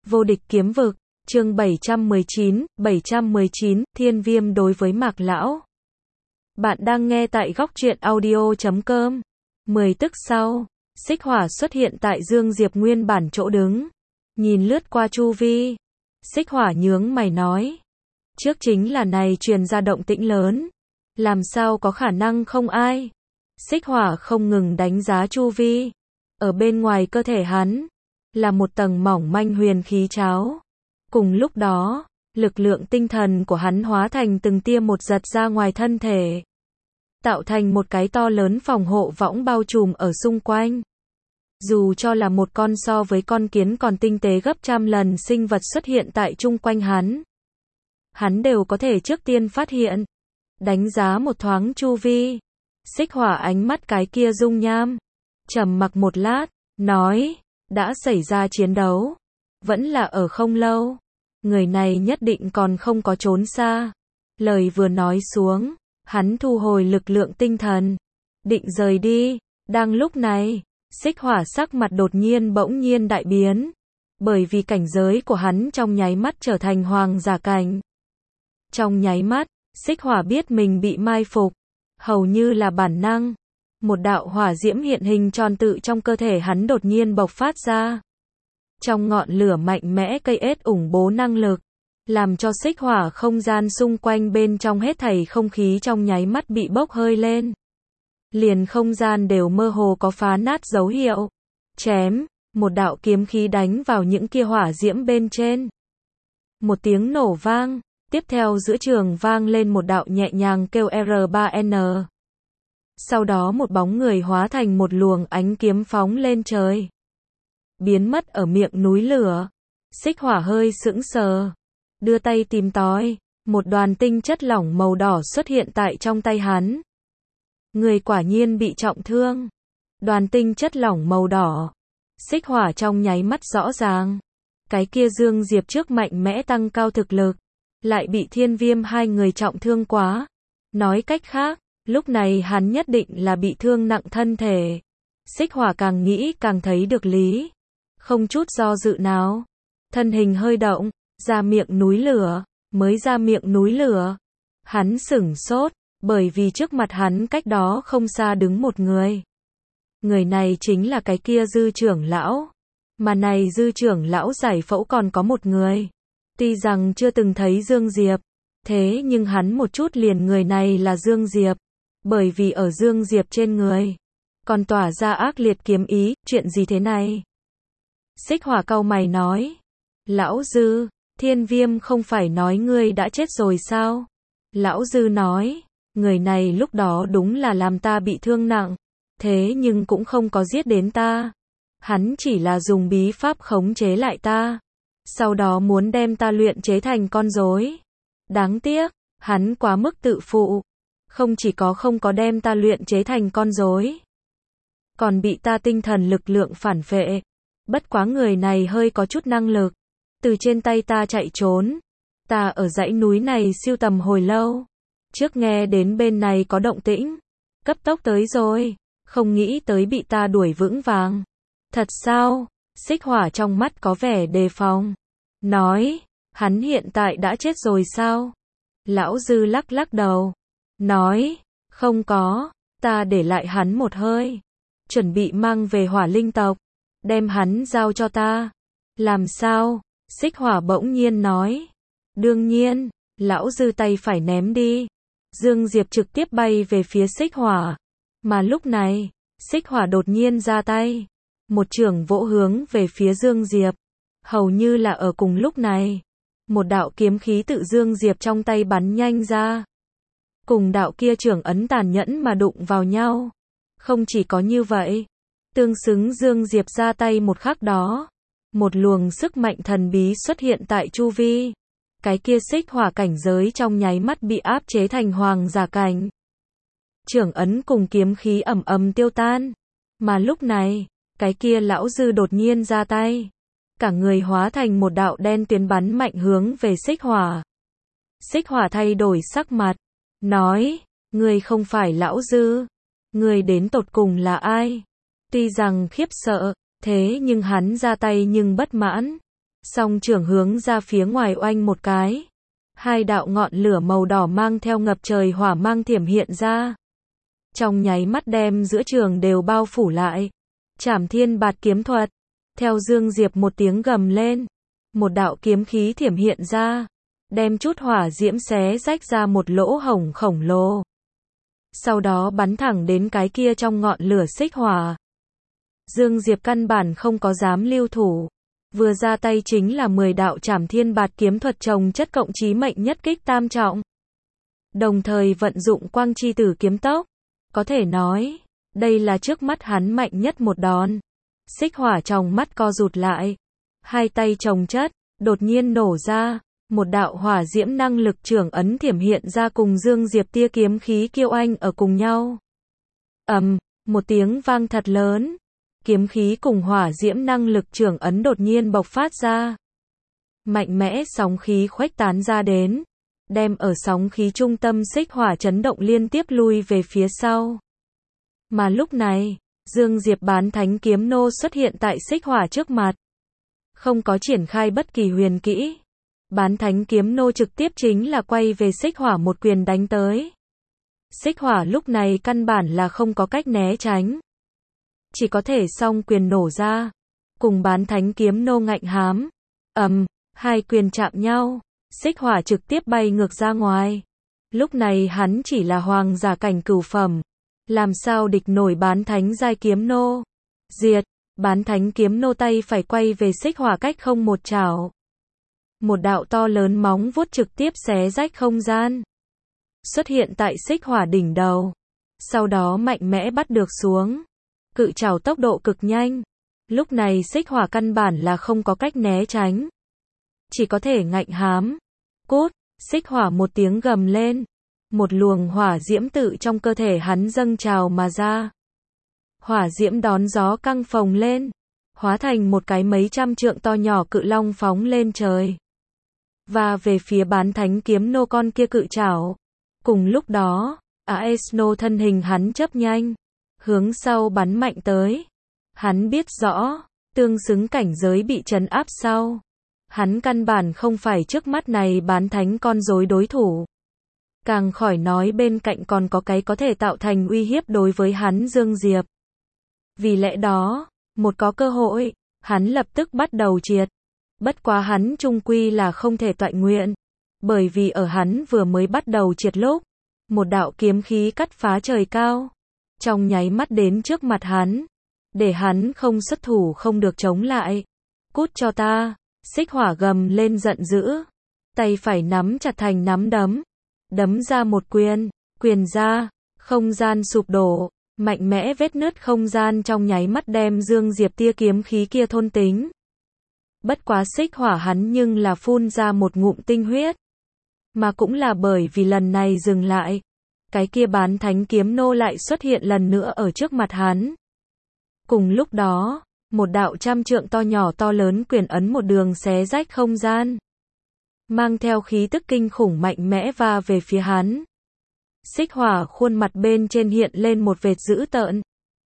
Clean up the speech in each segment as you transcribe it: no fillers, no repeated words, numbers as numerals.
Vô địch kiếm vực, chương 719, Thiên Viêm đối với Mạc Lão. Bạn đang nghe tại góc truyện audio.com. 10 tức sau, xích hỏa xuất hiện tại Dương Diệp nguyên bản chỗ đứng. Nhìn lướt qua chu vi. Xích hỏa nhướng mày nói. Trước chính là này truyền ra động tĩnh lớn. Làm sao có khả năng không ai. Xích hỏa không ngừng đánh giá chu vi. Ở bên ngoài cơ thể hắn là một tầng mỏng manh huyền khí cháo. Cùng lúc đó, lực lượng tinh thần của hắn hóa thành từng tia một giật ra ngoài thân thể, tạo thành một cái to lớn phòng hộ võng bao trùm ở xung quanh. Dù cho là một con so với con kiến còn tinh tế gấp trăm lần sinh vật xuất hiện tại chung quanh hắn đều có thể trước tiên phát hiện. Đánh giá một thoáng chu vi, xích hỏa ánh mắt cái kia dung nham, trầm mặc một lát, nói, đã xảy ra chiến đấu, vẫn là ở không lâu, người này nhất định còn không có trốn xa. Lời vừa nói xuống, hắn thu hồi lực lượng tinh thần, định rời đi. Đang lúc này, xích hỏa sắc mặt đột nhiên bỗng nhiên đại biến, bởi vì cảnh giới của hắn trong nháy mắt trở thành hoàng giả cảnh. Trong nháy mắt, xích hỏa biết mình bị mai phục, hầu như là bản năng. Một đạo hỏa diễm hiện hình tròn tự trong cơ thể hắn đột nhiên bộc phát ra. Trong ngọn lửa mạnh mẽ cây ết ủng bố năng lực, làm cho xích hỏa không gian xung quanh bên trong hết thảy không khí trong nháy mắt bị bốc hơi lên. Liền không gian đều mơ hồ có phá nát dấu hiệu. Chém, một đạo kiếm khí đánh vào những kia hỏa diễm bên trên. Một tiếng nổ vang, tiếp theo giữa trường vang lên một đạo nhẹ nhàng kêu R3N. Sau đó một bóng người hóa thành một luồng ánh kiếm phóng lên trời, biến mất ở miệng núi lửa. Xích hỏa hơi sững sờ, đưa tay tìm tòi, một đoàn tinh chất lỏng màu đỏ xuất hiện tại trong tay hắn. Người quả nhiên bị trọng thương. Đoàn tinh chất lỏng màu đỏ. Xích hỏa trong nháy mắt rõ ràng. Cái kia Dương Diệp trước mạnh mẽ tăng cao thực lực, lại bị Thiên Viêm hai người trọng thương quá. Nói cách khác, lúc này hắn nhất định là bị thương nặng thân thể. Xích hỏa càng nghĩ càng thấy được lý. Không chút do dự nào. Thân hình hơi động, ra miệng núi lửa. Mới ra miệng núi lửa, hắn sửng sốt, bởi vì trước mặt hắn cách đó không xa đứng một người. Người này chính là cái kia Dư trưởng lão. Mà này Dư trưởng lão giải phẫu còn có một người. Tuy rằng chưa từng thấy Dương Diệp, thế nhưng hắn một chút liền người này là Dương Diệp. Bởi vì ở Dương Diệp trên người còn tỏa ra ác liệt kiếm ý. Chuyện gì thế này? Xích hỏa cau mày nói. Lão Dư, Thiên Viêm không phải nói ngươi đã chết rồi sao? Lão Dư nói, người này lúc đó đúng là làm ta bị thương nặng, thế nhưng cũng không có giết đến ta. Hắn chỉ là dùng bí pháp khống chế lại ta, sau đó muốn đem ta luyện chế thành con rối. Đáng tiếc, hắn quá mức tự phụ, không chỉ có không có đem ta luyện chế thành con rối, còn bị ta tinh thần lực lượng phản phệ. Bất quá người này hơi có chút năng lực, từ trên tay ta chạy trốn. Ta ở dãy núi này siêu tầm hồi lâu, trước nghe đến bên này có động tĩnh, cấp tốc tới rồi, không nghĩ tới bị ta đuổi vững vàng. Thật sao? Xích hỏa trong mắt có vẻ đề phòng, nói, hắn hiện tại đã chết rồi sao? Lão Dư lắc lắc đầu, nói, không có, ta để lại hắn một hơi, chuẩn bị mang về Hỏa Linh tộc, đem hắn giao cho ta. Làm sao? Xích hỏa bỗng nhiên nói. Đương nhiên, lão Dư tay phải ném đi. Dương Diệp trực tiếp bay về phía xích hỏa. Mà lúc này, xích hỏa đột nhiên ra tay. Một chưởng vỗ hướng về phía Dương Diệp. Hầu như là ở cùng lúc này, một đạo kiếm khí tự Dương Diệp trong tay bắn nhanh ra. Cùng đạo kia chưởng ấn tàn nhẫn mà đụng vào nhau. Không chỉ có như vậy, tương xứng Dương Diệp ra tay một khắc đó, một luồng sức mạnh thần bí xuất hiện tại chu vi. Cái kia xích hỏa cảnh giới trong nháy mắt bị áp chế thành hoàng giả cảnh. Chưởng ấn cùng kiếm khí ầm ầm tiêu tan. Mà lúc này, cái kia lão Dư đột nhiên ra tay. Cả người hóa thành một đạo đen tuyến bắn mạnh hướng về xích hỏa. Xích hỏa thay đổi sắc mặt, nói, ngươi không phải lão Dư. Ngươi đến tột cùng là ai? Tuy rằng khiếp sợ, thế nhưng hắn ra tay nhưng bất mãn. Song trưởng hướng ra phía ngoài oanh một cái. Hai đạo ngọn lửa màu đỏ mang theo ngập trời hỏa mang thiểm hiện ra. Trong nháy mắt đem giữa trường đều bao phủ lại. Trảm thiên bạt kiếm thuật. Theo Dương Diệp một tiếng gầm lên. Một đạo kiếm khí thiểm hiện ra. Đem chút hỏa diễm xé rách ra một lỗ hổng khổng lồ. Sau đó bắn thẳng đến cái kia trong ngọn lửa xích hỏa. Dương Diệp căn bản không có dám lưu thủ. Vừa ra tay chính là 10 đạo trảm thiên bạt kiếm thuật chồng chất cộng chí mệnh nhất kích tam trọng. Đồng thời vận dụng quang chi tử kiếm tốc. Có thể nói, đây là trước mắt hắn mạnh nhất một đòn. Xích hỏa trong mắt co rụt lại. Hai tay chồng chất, đột nhiên nổ ra. Một đạo hỏa diễm năng lực trưởng ấn thiểm hiện ra cùng Dương Diệp tia kiếm khí kiêu anh ở cùng nhau. Một tiếng vang thật lớn. Kiếm khí cùng hỏa diễm năng lực trưởng ấn đột nhiên bộc phát ra. Mạnh mẽ sóng khí khuếch tán ra đến. Đem ở sóng khí trung tâm xích hỏa chấn động liên tiếp lui về phía sau. Mà lúc này, Dương Diệp bán thánh kiếm nô xuất hiện tại xích hỏa trước mặt. Không có triển khai bất kỳ huyền kỹ. Bán thánh kiếm nô trực tiếp chính là quay về xích hỏa một quyền đánh tới. Xích hỏa lúc này căn bản là không có cách né tránh. Chỉ có thể song quyền nổ ra. Cùng bán thánh kiếm nô ngạnh hám. Hai quyền chạm nhau. Xích hỏa trực tiếp bay ngược ra ngoài. Lúc này hắn chỉ là hoàng giả cảnh cửu phẩm. Làm sao địch nổi bán thánh giai kiếm nô. Diệt. Bán thánh kiếm nô tay phải quay về xích hỏa cách không một chảo. Một đạo to lớn móng vuốt trực tiếp xé rách không gian. Xuất hiện tại xích hỏa đỉnh đầu. Sau đó mạnh mẽ bắt được xuống. Cự chảo tốc độ cực nhanh. Lúc này xích hỏa căn bản là không có cách né tránh. Chỉ có thể ngạnh hám. Cút, xích hỏa một tiếng gầm lên. Một luồng hỏa diễm tự trong cơ thể hắn dâng trào mà ra. Hỏa diễm đón gió căng phồng lên. Hóa thành một cái mấy trăm trượng to nhỏ cự long phóng lên trời. Và về phía bán thánh kiếm nô con kia cự chảo. Cùng lúc đó, Aesno thân hình hắn chớp nhanh. Hướng sau bắn mạnh tới. Hắn biết rõ, tương xứng cảnh giới bị trấn áp sau. Hắn căn bản không phải trước mắt này bán thánh con rối đối thủ. Càng khỏi nói bên cạnh còn có cái có thể tạo thành uy hiếp đối với hắn Dương Diệp. Vì lẽ đó, một có cơ hội, hắn lập tức bắt đầu triệt. Bất quá hắn chung quy là không thể toại nguyện. Bởi vì ở hắn vừa mới bắt đầu triệt lúc, một đạo kiếm khí cắt phá trời cao. Trong nháy mắt đến trước mặt hắn. Để hắn không xuất thủ không được chống lại. Cút cho ta. Xích hỏa gầm lên giận dữ. Tay phải nắm chặt thành nắm đấm. Đấm ra một quyền. Quyền ra. Không gian sụp đổ. Mạnh mẽ vết nứt không gian trong nháy mắt đem Dương Diệp tia kiếm khí kia thôn tính. Bất quá xích hỏa hắn nhưng là phun ra một ngụm tinh huyết. Mà cũng là bởi vì lần này dừng lại. Cái kia bán thánh kiếm nô lại xuất hiện lần nữa ở trước mặt hắn. Cùng lúc đó, một đạo trăm trượng to nhỏ to lớn quyền ấn một đường xé rách không gian. Mang theo khí tức kinh khủng mạnh mẽ va về phía hắn. Xích hỏa khuôn mặt bên trên hiện lên một vệt dữ tợn.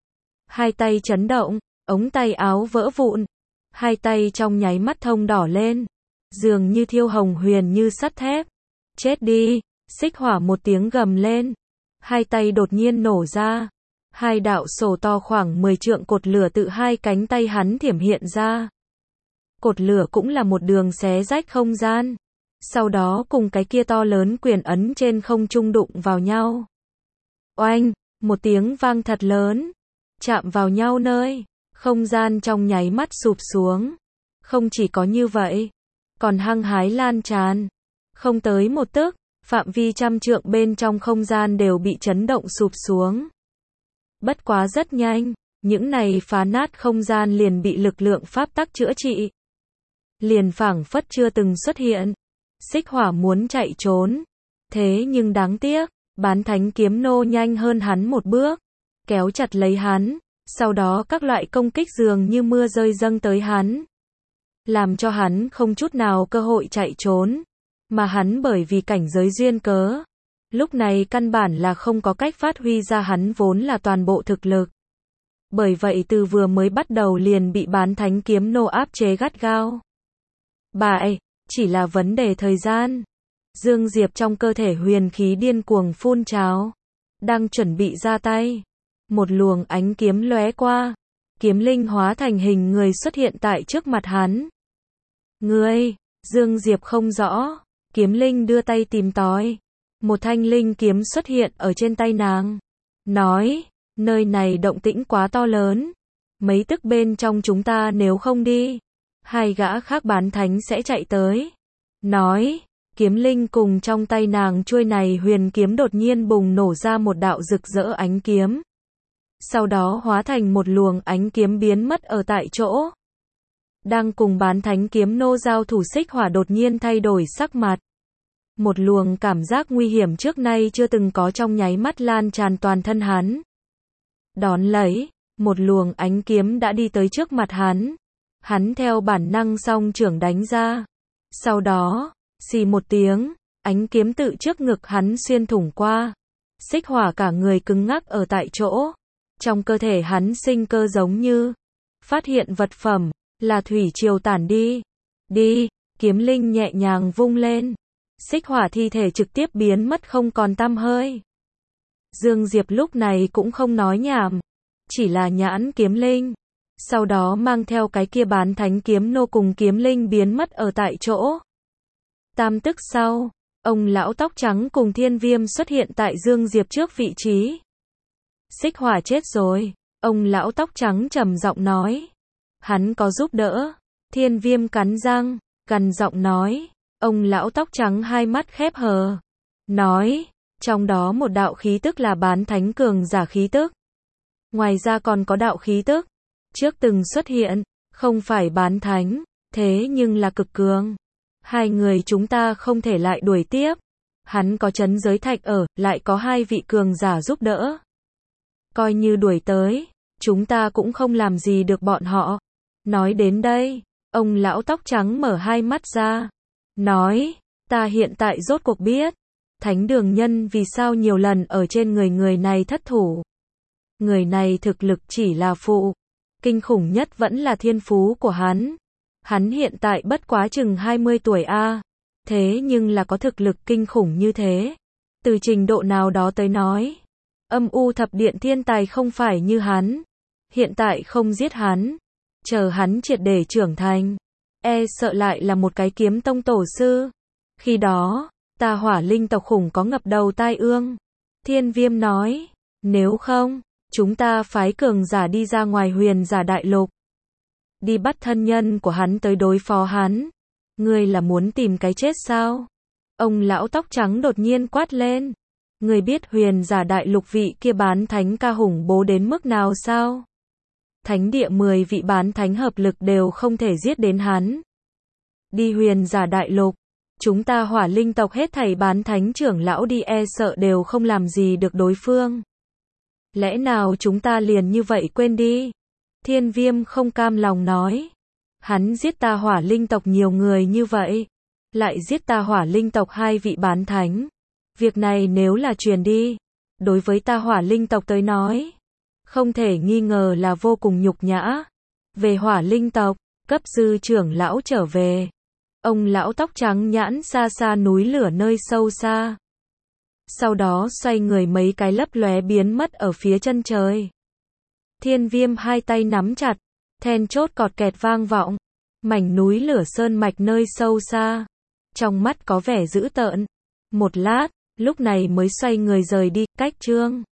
Hai tay chấn động, ống tay áo vỡ vụn. Hai tay trong nháy mắt thông đỏ lên. Dường như thiêu hồng huyền như sắt thép. Chết đi, xích hỏa một tiếng gầm lên. Hai tay đột nhiên nổ ra. Hai đạo sổ to khoảng 10 trượng cột lửa tự hai cánh tay hắn thiểm hiện ra. Cột lửa cũng là một đường xé rách không gian. Sau đó cùng cái kia to lớn quyền ấn trên không trung đụng vào nhau. Oanh, một tiếng vang thật lớn. Chạm vào nhau nơi. Không gian trong nháy mắt sụp xuống. Không chỉ có như vậy. Còn hăng hái lan tràn. Không tới một tức. Phạm vi trăm trượng bên trong không gian đều bị chấn động sụp xuống. Bất quá rất nhanh. Những này phá nát không gian liền bị lực lượng pháp tắc chữa trị. Liền phảng phất chưa từng xuất hiện. Xích hỏa muốn chạy trốn. Thế nhưng đáng tiếc. Bán thánh kiếm nô nhanh hơn hắn một bước. Kéo chặt lấy hắn. Sau đó các loại công kích dường như mưa rơi dâng tới hắn. Làm cho hắn không chút nào cơ hội chạy trốn. Mà hắn bởi vì cảnh giới duyên cớ. Lúc này căn bản là không có cách phát huy ra hắn vốn là toàn bộ thực lực. Bởi vậy từ vừa mới bắt đầu liền bị bán thánh kiếm nô áp chế gắt gao. bại, chỉ là vấn đề thời gian. Dương Diệp trong cơ thể huyền khí điên cuồng phun trào, đang chuẩn bị ra tay. Một luồng ánh kiếm lóe qua, kiếm linh hóa thành hình người xuất hiện tại trước mặt hắn. Ngươi, Dương Diệp không rõ, kiếm linh đưa tay tìm tòi. Một thanh linh kiếm xuất hiện ở trên tay nàng. Nói, nơi này động tĩnh quá to lớn. Mấy tức bên trong chúng ta nếu không đi, hai gã khác bán thánh sẽ chạy tới. Nói, kiếm linh cùng trong tay nàng chuôi này huyền kiếm đột nhiên bùng nổ ra một đạo rực rỡ ánh kiếm. Sau đó hóa thành một luồng ánh kiếm biến mất ở tại chỗ. Đang cùng bán thánh kiếm nô giao thủ Xích Hỏa đột nhiên thay đổi sắc mặt. Một luồng cảm giác nguy hiểm trước nay chưa từng có trong nháy mắt lan tràn toàn thân hắn. Đón lấy, một luồng ánh kiếm đã đi tới trước mặt hắn. Hắn theo bản năng song trưởng đánh ra. Sau đó, xì một tiếng, ánh kiếm tự trước ngực hắn xuyên thủng qua. Xích Hỏa cả người cứng ngắc ở tại chỗ. Trong cơ thể hắn sinh cơ giống như phát hiện vật phẩm, là thủy triều tản đi. Đi, kiếm linh nhẹ nhàng vung lên. Xích Hỏa thi thể trực tiếp biến mất không còn tăm hơi. Dương Diệp lúc này cũng không nói nhảm, chỉ là nhãn kiếm linh. Sau đó mang theo cái kia bán thánh kiếm nô cùng kiếm linh biến mất ở tại chỗ. Tam tức sau, ông lão tóc trắng cùng Thiên Viêm xuất hiện tại Dương Diệp trước vị trí. Xích Hỏa chết rồi, ông lão tóc trắng trầm giọng nói. Hắn có giúp đỡ. Thiên Viêm cắn răng, gằn giọng nói. Ông lão tóc trắng hai mắt khép hờ. Nói, trong đó một đạo khí tức là bán thánh cường giả khí tức. Ngoài ra còn có đạo khí tức trước từng xuất hiện, không phải bán thánh, thế nhưng là cực cường. Hai người chúng ta không thể lại đuổi tiếp. Hắn có trấn giới thạch ở, lại có hai vị cường giả giúp đỡ. Coi như đuổi tới, chúng ta cũng không làm gì được bọn họ. Nói đến đây, ông lão tóc trắng mở hai mắt ra. Nói, ta hiện tại rốt cuộc biết, Thánh Đường Nhân vì sao nhiều lần ở trên người này thất thủ. Người này thực lực chỉ là phụ, kinh khủng nhất vẫn là thiên phú của hắn. Hắn hiện tại bất quá chừng 20 tuổi a, thế nhưng là có thực lực kinh khủng như thế. Từ trình độ nào đó tới nói, Âm U Thập Điện thiên tài không phải như hắn. Hiện tại không giết hắn, chờ hắn triệt để trưởng thành, e sợ lại là một cái kiếm tông tổ sư. Khi đó, ta Hỏa Linh tộc khủng có ngập đầu tai ương. Thiên Viêm nói, nếu không, chúng ta phái cường giả đi ra ngoài Huyền Giả Đại Lục, đi bắt thân nhân của hắn tới đối phó hắn. Ngươi là muốn tìm cái chết sao? Ông lão tóc trắng đột nhiên quát lên. Ngươi biết Huyền Giả Đại Lục vị kia bán thánh ca hùng bố đến mức nào sao? Thánh địa 10 vị bán thánh hợp lực đều không thể giết đến hắn. Đi Huyền Giả Đại Lục, chúng ta Hỏa Linh tộc hết thảy bán thánh trưởng lão đi e sợ đều không làm gì được đối phương. Lẽ nào chúng ta liền như vậy quên đi? Thiên Viêm không cam lòng nói. Hắn giết ta Hỏa Linh tộc nhiều người như vậy, lại giết ta Hỏa Linh tộc 2 vị bán thánh. Việc này nếu là truyền đi, đối với ta Hỏa Linh tộc tới nói, không thể nghi ngờ là vô cùng nhục nhã. Về Hỏa Linh tộc, cấp sư trưởng lão trở về. Ông lão tóc trắng nhãn xa xa núi lửa nơi sâu xa. Sau đó xoay người mấy cái lấp lóe biến mất ở phía chân trời. Thiên Viêm hai tay nắm chặt, then chốt cọt kẹt vang vọng. Mảnh núi lửa sơn mạch nơi sâu xa. Trong mắt có vẻ dữ tợn. Một lát, lúc này mới xoay người rời đi, cách chương.